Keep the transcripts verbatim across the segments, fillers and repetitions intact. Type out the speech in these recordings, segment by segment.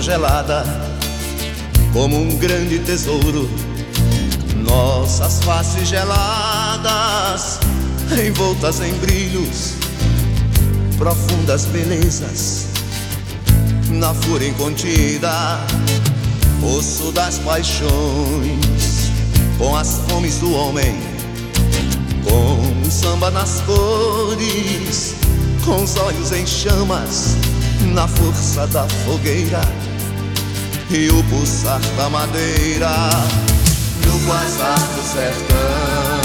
congelada como um grande tesouro. Nossas faces geladas, envoltas em brilhos, profundas belezas, na fúria incontida, osso das paixões, com as fomes do homem, com o samba nas cores, com os olhos em chamas, na força da fogueira e o pulsar da madeira, no quasar do sertão,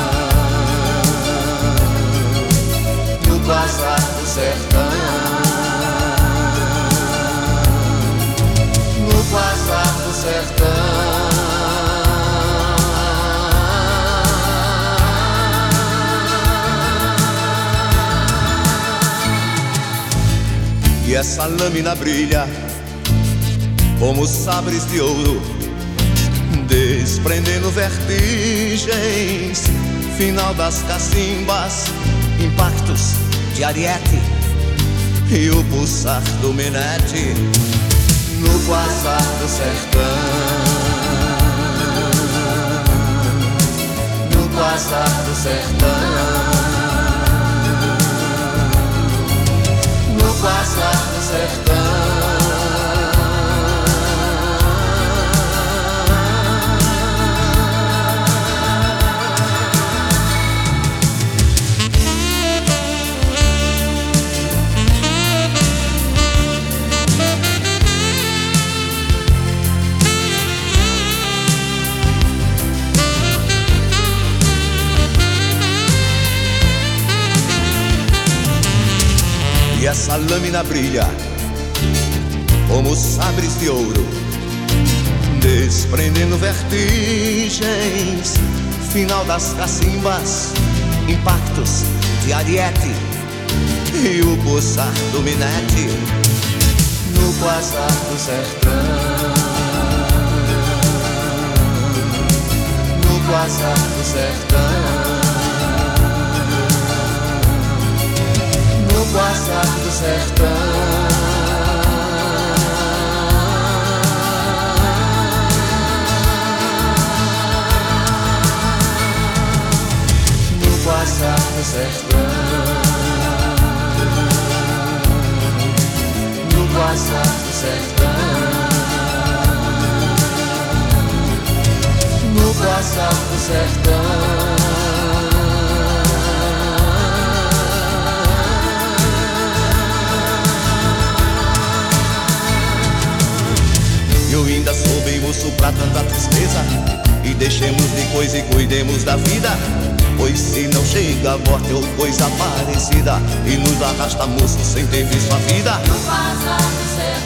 no quasar do sertão, no quasar do sertão. E essa lâmina brilha como sabres de ouro, desprendendo vertigens, final das cacimbas, impactos de ariete e o pulsar do minete, no quasar do sertão, no quasar do sertão, no quasar do sertão. E essa lâmina brilha como sabres de ouro, desprendendo vertigens, final das cacimbas, impactos de ariete e o pulsar do minete, no quasar do sertão, no quasar do sertão, no quasar do sertão. No quasar do sertão, no quasar do sertão, no quasar do sertão. Eu ainda sou bem moço pra tanta tristeza, e deixemos de coisa e cuidemos da vida, pois se não chega a morte ou coisa parecida, e nos arrasta moço sem ter visto a vida. No quasar do sertão.